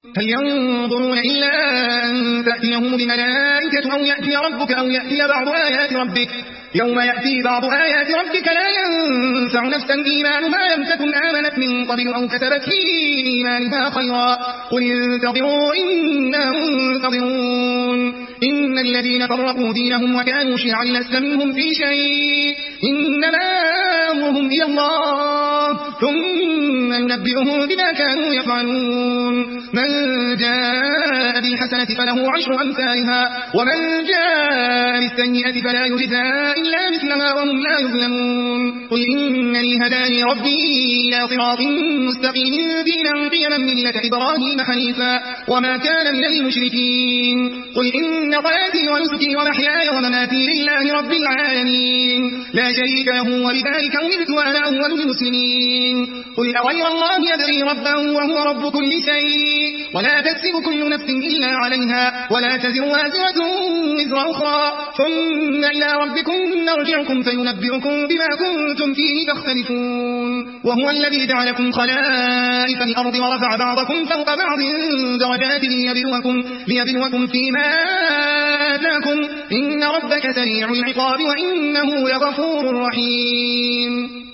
هل ينظرون إلا أن تأتيهم الملائكة أو يأتي ربك أو يأتي بعض آيات ربك يوم يأتي بعض آيات ربك لا ينفع نفسا إيمانها لم تكن آمنت من قبل أو كتبت في إيمانها خيرا قل انتظروا إنا منتظرون إن الذين فرقوا دينهم وكانوا شيعا لست منهم في شيء إنما أمرهم إلى الله ثم ينبئهم بما كانوا يفعلون من جاء بالحسنة فله 10 أمثالها ومن جاء بالسيئة فلا يجزى إلا مثلها وهم لا يظلمون قل إنني هداني ربي إلى صراط مستقيم دينا قيما ملة إبراهيم حنيفا وما كان من المشركين قل إن صلاتي ونسكي ومحياي ومماتي لله رب العالمين لا شريك له وبذلك أمرت وأنا أول المسلمين قل أغير الله يبغي ربا وهو رب كل شيء ولا تكسب كل نفس إلا عليها ولا تزر وازرة وزر أخرى ثم إلى ربكم نرجعكم فينبئكم بما كنتم فيه تختلفون وهو الذي جعلكم خلائف الأرض ورفع بعضكم فوق بعض درجات ليبلوكم فيما آتاكم إن ربك سريع العقاب وإنه لغفور رحيم